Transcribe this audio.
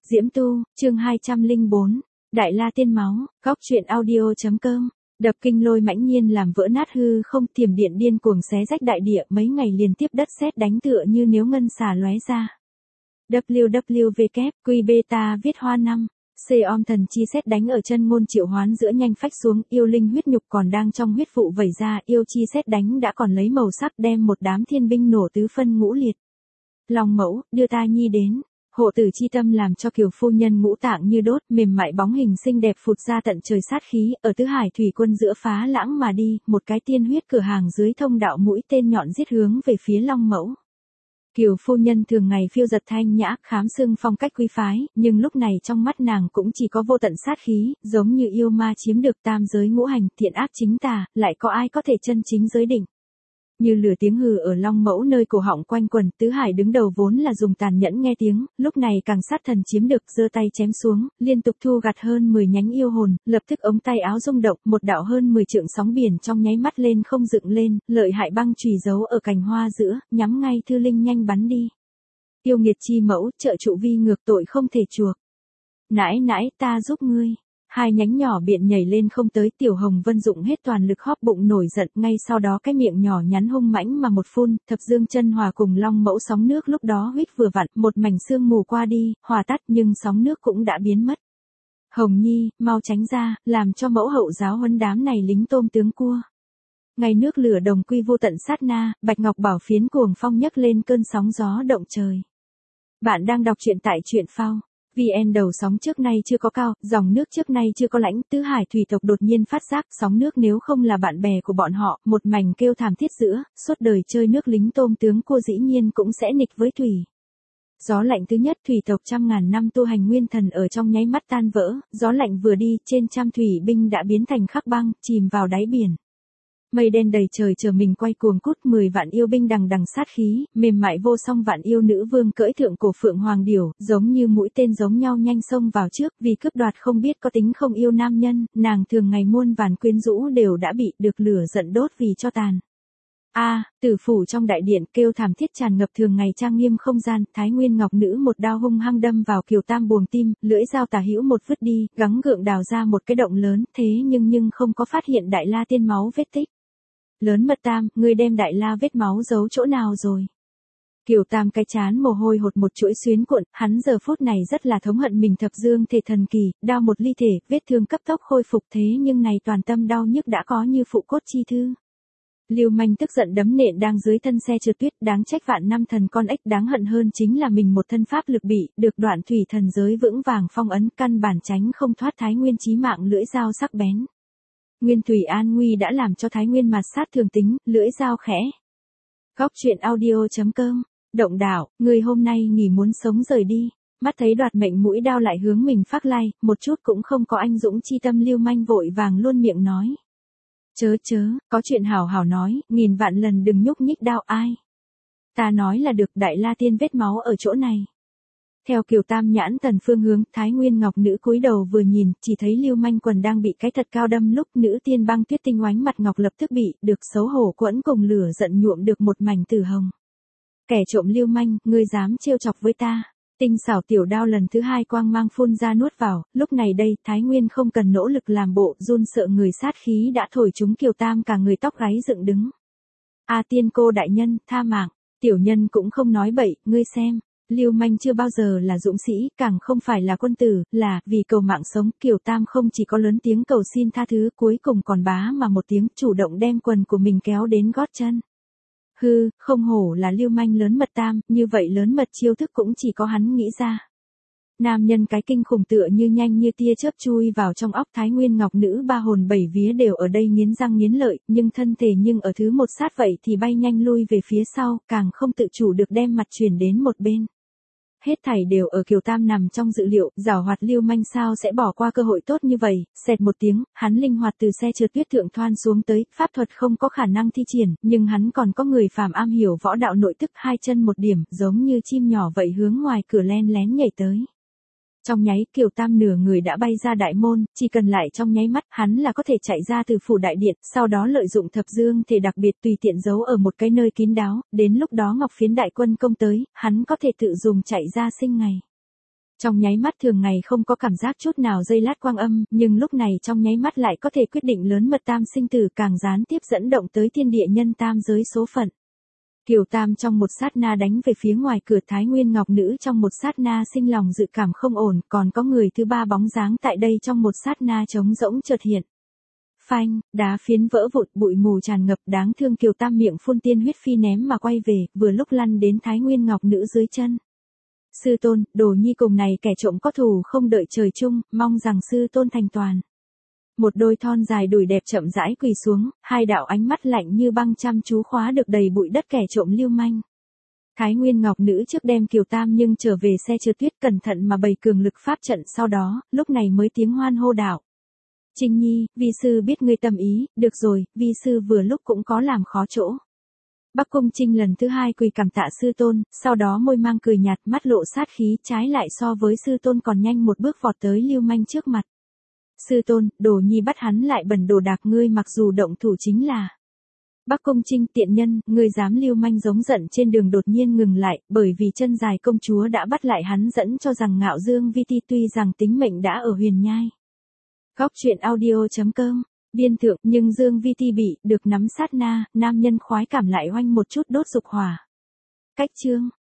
Diễm Tu, chương 204, Đại La Tiên Máu, góc truyện audio.com. Đập kinh lôi mãnh nhiên làm vỡ nát hư không, thiểm điện điên cuồng xé rách đại địa, mấy ngày liên tiếp đất sét đánh tựa như nếu ngân xà lóe ra. www beta viết hoa 5. Om thần chi sét đánh ở chân ngôn triệu hoán giữa nhanh phách xuống, yêu linh huyết nhục còn đang trong huyết vụ vẩy ra, yêu chi sét đánh đã còn lấy màu sắc đem một đám thiên binh nổ tứ phân ngũ liệt. Long mẫu, đưa ta nhi đến. Hộ tử chi tâm làm cho Kiều phu nhân ngũ tạng như đốt, mềm mại bóng hình xinh đẹp phụt ra tận trời sát khí, ở tứ hải thủy quân giữa phá lãng mà đi, một cái tiên huyết cửa hàng dưới thông đạo mũi tên nhọn giết hướng về phía Long mẫu. Kiều phu nhân thường ngày phiêu giật thanh nhã, khám xưng phong cách quý phái, nhưng lúc này trong mắt nàng cũng chỉ có vô tận sát khí, giống như yêu ma chiếm được tam giới ngũ hành, thiện ác chính tà, lại có ai có thể chân chính giới định. Như lửa tiếng hừ ở Long mẫu nơi cổ họng quanh quần, tứ hải đứng đầu vốn là dùng tàn nhẫn nghe tiếng, lúc này càng sát thần chiếm được, giơ tay chém xuống, liên tục thu gặt hơn 10 nhánh yêu hồn, lập tức ống tay áo rung động, một đạo hơn 10 trượng sóng biển trong nháy mắt lên không dựng lên, lợi hại băng chùy giấu ở cành hoa giữa, nhắm ngay Thư Linh nhanh bắn đi. Yêu nghiệt chi mẫu, trợ trụ vi ngược, tội không thể chuộc. Nãi nãi, ta giúp ngươi. Hai nhánh nhỏ biện nhảy lên không tới, Tiểu Hồng Vân dụng hết toàn lực hóp bụng nổi giận, ngay sau đó cái miệng nhỏ nhắn hung mãnh mà một phun, thập dương chân hòa cùng Long mẫu sóng nước lúc đó huýt vừa vặn, một mảnh sương mù qua đi, hòa tắt nhưng sóng nước cũng đã biến mất. Hồng Nhi, mau tránh ra, làm cho mẫu hậu giáo huấn đám này lính tôm tướng cua. Ngày nước lửa đồng quy vô tận sát na, Bạch Ngọc Bảo phiến cuồng phong nhấc lên cơn sóng gió động trời. Bạn đang đọc truyện tại truyện phao. VN đầu sóng trước nay chưa có cao, dòng nước trước nay chưa có lãnh, tứ hải thủy tộc đột nhiên phát giác, sóng nước nếu không là bạn bè của bọn họ, một mảnh kêu thảm thiết giữa, suốt đời chơi nước lính tôm tướng cua dĩ nhiên cũng sẽ nghịch với thủy. Gió lạnh thứ nhất, thủy tộc trăm ngàn năm tu hành nguyên thần ở trong nháy mắt tan vỡ, gió lạnh vừa đi, trên trăm thủy binh đã biến thành khắc băng, chìm vào đáy biển. Mây đen đầy trời chờ mình quay cuồng cút, 10 vạn yêu binh đằng đằng sát khí, mềm mại vô song vạn yêu nữ vương cưỡi thượng cổ phượng hoàng điểu, giống như mũi tên giống nhau nhanh xông vào trước, vì cướp đoạt không biết có tính không yêu nam nhân, nàng thường ngày muôn vàn quyến rũ đều đã bị được lửa giận đốt vì cho tàn. Tử phủ trong đại điện kêu thảm thiết tràn ngập thường ngày trang nghiêm không gian, Thái Nguyên Ngọc Nữ một đao hung hăng đâm vào Kiều Tam buồng tim, lưỡi dao tả hữu một vứt đi, gắng gượng đào ra một cái động lớn, thế nhưng không có phát hiện Đại La Tiên máu vết tích. Lớn Mật Tam, ngươi đem Đại La vết máu giấu chỗ nào rồi? Kiều Tam cái chán mồ hôi hột một chuỗi xuyến cuộn, hắn giờ phút này rất là thống hận mình thập dương thể thần kỳ, đao một ly thể, vết thương cấp tốc khôi phục, thế nhưng này toàn tâm đau nhức đã có như phụ cốt chi thư. Lưu Manh tức giận đấm nện đang dưới thân xe trượt tuyết, đáng trách vạn năm thần con ếch, đáng hận hơn chính là mình một thân pháp lực bị, được đoạn thủy thần giới vững vàng phong ấn, căn bản tránh không thoát Thái Nguyên chí mạng lưỡi dao sắc bén. Nguyên thủy an nguy đã làm cho Thái Nguyên mạt sát thường tính, lưỡi dao khẽ. Góc truyện audio.com, động đảo, người hôm nay nghỉ muốn sống rời đi, mắt thấy đoạt mệnh mũi đao lại hướng mình phác lai, một chút cũng không có anh dũng chi tâm. Lưu Manh vội vàng luôn miệng nói. Chớ, có chuyện hảo hảo nói, nghìn vạn lần đừng nhúc nhích đao ai. Ta nói là được, Đại La Tiên vết máu ở chỗ này. Theo Kiều Tam nhãn tần phương hướng, Thái Nguyên Ngọc Nữ cúi đầu vừa nhìn, chỉ thấy Lưu Manh quần đang bị cái thật cao đâm lúc nữ tiên băng tuyết tinh oánh mặt ngọc lập tức bị, được xấu hổ quẫn cùng lửa giận nhuộm được một mảnh tử hồng. Kẻ trộm Lưu Manh, ngươi dám trêu chọc với ta. Tinh xảo tiểu đao lần thứ hai quang mang phun ra nuốt vào, lúc này đây, Thái Nguyên không cần nỗ lực làm bộ, run sợ người sát khí đã thổi chúng Kiều Tam cả người tóc gáy dựng đứng. Tiên cô đại nhân, tha mạng, tiểu nhân cũng không nói bậy, ngươi xem. Lưu Manh chưa bao giờ là dũng sĩ, càng không phải là quân tử, là, vì cầu mạng sống, Kiều Tam không chỉ có lớn tiếng cầu xin tha thứ, cuối cùng còn bá mà một tiếng, chủ động đem quần của mình kéo đến gót chân. Hư, không hổ là Lưu Manh Lớn Mật Tam, như vậy lớn mật chiêu thức cũng chỉ có hắn nghĩ ra. Nam nhân cái kinh khủng tựa như nhanh như tia chớp chui vào trong óc Thái Nguyên Ngọc Nữ, ba hồn bảy vía đều ở đây nghiến răng nghiến lợi, nhưng thân thể nhưng ở thứ một sát vậy thì bay nhanh lui về phía sau, càng không tự chủ được đem mặt chuyển đến một bên. Hết thảy đều ở Kiều Tam nằm trong dự liệu, giảo hoạt Lưu Manh sao sẽ bỏ qua cơ hội tốt như vậy. Xẹt một tiếng, hắn linh hoạt từ xe trượt tuyết thượng thoan xuống tới, pháp thuật không có khả năng thi triển, nhưng hắn còn có người phàm am hiểu võ đạo nội tức, hai chân một điểm, giống như chim nhỏ vậy hướng ngoài cửa len lén nhảy tới. Trong nháy, Kiều Tam nửa người đã bay ra đại môn, chỉ cần lại trong nháy mắt, hắn là có thể chạy ra từ phủ đại điện, sau đó lợi dụng thập dương thể đặc biệt tùy tiện giấu ở một cái nơi kín đáo, đến lúc đó Ngọc Phiến đại quân công tới, hắn có thể tự dùng chạy ra sinh ngày. Trong nháy mắt thường ngày không có cảm giác chút nào dây lát quang âm, nhưng lúc này trong nháy mắt lại có thể quyết định lớn mật tam sinh tử, càng gián tiếp dẫn động tới thiên địa nhân tam giới số phận. Kiều Tam trong một sát na đánh về phía ngoài cửa, Thái Nguyên Ngọc Nữ trong một sát na sinh lòng dự cảm không ổn, còn có người thứ ba bóng dáng tại đây trong một sát na trống rỗng chợt hiện. Phanh, đá phiến vỡ vụn, bụi mù tràn ngập, đáng thương Kiều Tam miệng phun tiên huyết phi ném mà quay về, vừa lúc lăn đến Thái Nguyên Ngọc Nữ dưới chân. Sư tôn, Đồ Nhi cùng này kẻ trộm có thù không đợi trời chung, mong rằng sư tôn thành toàn. Một đôi thon dài đùi đẹp chậm rãi quỳ xuống, hai đạo ánh mắt lạnh như băng chăm chú khóa được đầy bụi đất kẻ trộm lưu manh. Thái Nguyên Ngọc Nữ trước đem Kiều Tam nhưng trở về xe trượt tuyết, cẩn thận mà bày cường lực pháp trận, sau đó, lúc này mới tiếng hoan hô đạo. Trinh Nhi, vi sư biết ngươi tâm ý, được rồi, vi sư vừa lúc cũng có làm khó chỗ. Bắc Cung Trinh lần thứ hai quỳ cảm tạ sư tôn, sau đó môi mang cười nhạt, mắt lộ sát khí, trái lại so với sư tôn còn nhanh một bước vọt tới lưu manh trước mặt. Sư tôn, Đồ Nhi bắt hắn lại bẩn đồ đạc, ngươi mặc dù động thủ chính là. Bắc Cung Trinh, tiện nhân, ngươi dám lưu manh giống giận trên đường đột nhiên ngừng lại, bởi vì chân dài công chúa đã bắt lại hắn, dẫn cho rằng Ngạo Dương Vi Ti tuy rằng tính mệnh đã ở huyền nhai. Góc truyện audio.com, biên thượng, nhưng Dương Vi Ti bị được nắm sát na, nam nhân khoái cảm lại oanh một chút đốt dục hỏa. Cách chương